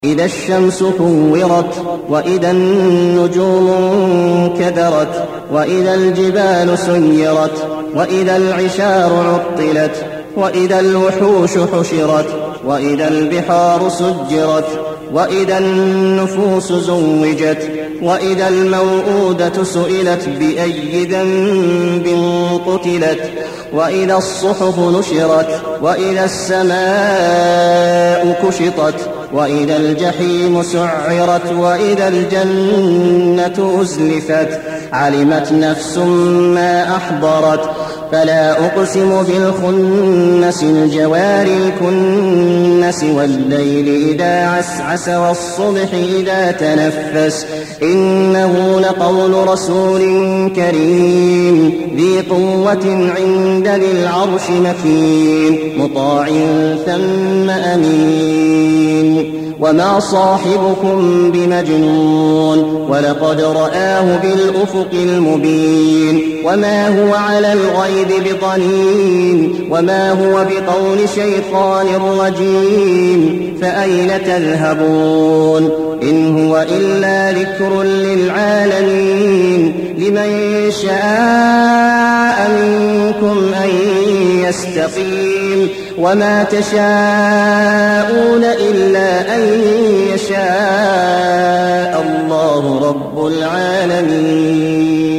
إذا الشمس كورت وإذا النجوم انكدرت وإذا الجبال سيرت وإذا العشار عطلت وإذا الوحوش حشرت وإذا البحار سجرت وإذا النفوس زوجت وإذا الموءودة سئلت بأي ذنب قتلت وإذا الصحف نشرت وإذا السماء كشطت وإذا الجحيم سعرت وإذا الجنة أزلفت علمت نفس ما أحضرت فلا أقسم بالخنس الجوار الكنس والليل إذا عسعس والصبح إذا تنفس إنه لقول رسول كريم ذي قوة عند ذي العرش مكين مطاع ثم أمين وما صاحبكم بمجنون ولقد رآه بالأفق المبين وما هو على الغيب بضنين وما هو بقول شيطان رجيم فأين تذهبون إن هو إلا ذكر للعالمين لمن شاء منكم أن يستقيم وما تشاءون إلا أن يشاء الله رب العالمين.